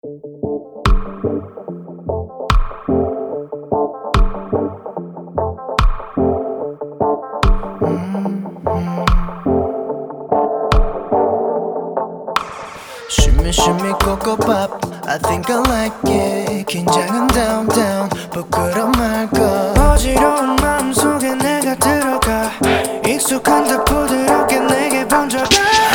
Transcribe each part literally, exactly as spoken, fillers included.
Shimmy shimmy cocoa pop I think I like it 긴장은 down down 부끄러 말고 어지러운 마음속에 내가 들어가 익숙한 듯 부드럽게 내게 번져가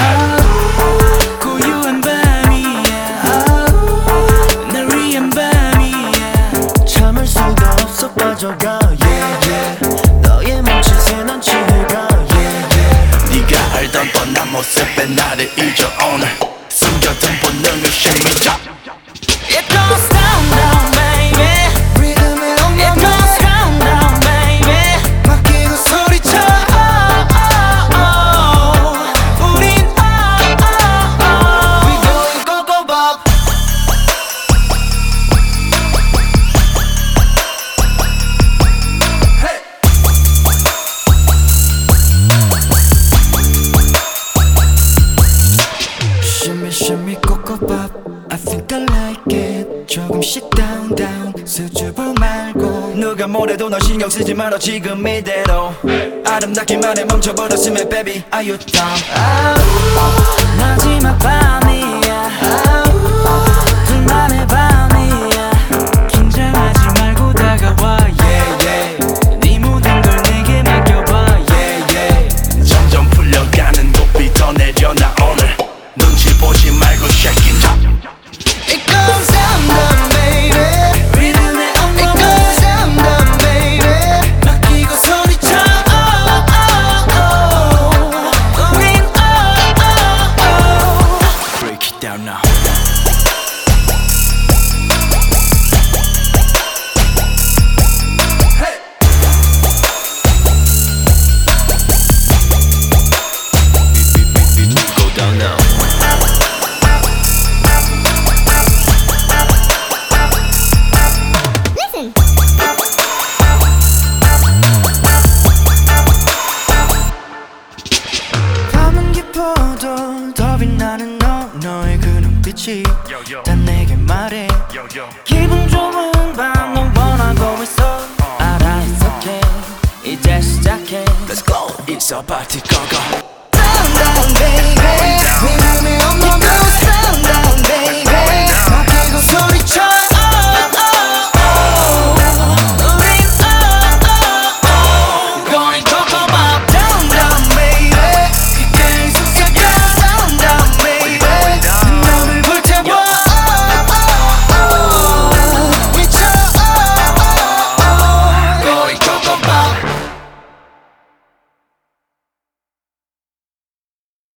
고요한 밤이야 날 위한 밤이야 참을 수도 없어 빠져가 yeah yeah 너의 몸짓에 난 취해가 yeah yeah 네가 알던 뻔한 모습에 나를 잊어 오늘 숨겨둔 본능을 심리자 It goes down down baby 리듬에 엉망해 It goes down down baby 맡기고 소리쳐 oh, oh, oh. 우린 oh, oh, oh. We going go go pop hey. Shimmy shimmy cocoa pop I think I like it 조금씩 down down 수줍어 말고 누가 뭐래도 널 신경 쓰지 말아 지금 이대로 아름답기만 해 멈춰버렸으면 baby are you down 아우 마지막 밤이야 아우 둘만의 밤이야 긴장하지 말고 다가와 yeah yeah 네 모든 걸 내게 맡겨봐 yeah yeah 점점 풀려가는 높이 더 내려놔 오늘 눈치 보지 말고 shake it up It goes down down baby 리듬에 엉망해 It goes down down baby 맡기고 소리쳐 oh, oh, oh. 우린 oh, oh, oh. Break it down now hey. Go down now 밤은 깊어도 더 빛나는 너 너의 그 눈빛이 다 내게 말해 기분 좋은 밤 너 원하고 있어 알아 it's okay 이제 시작해 Let's go It's a party go go Down down baby 리듬에 엉망해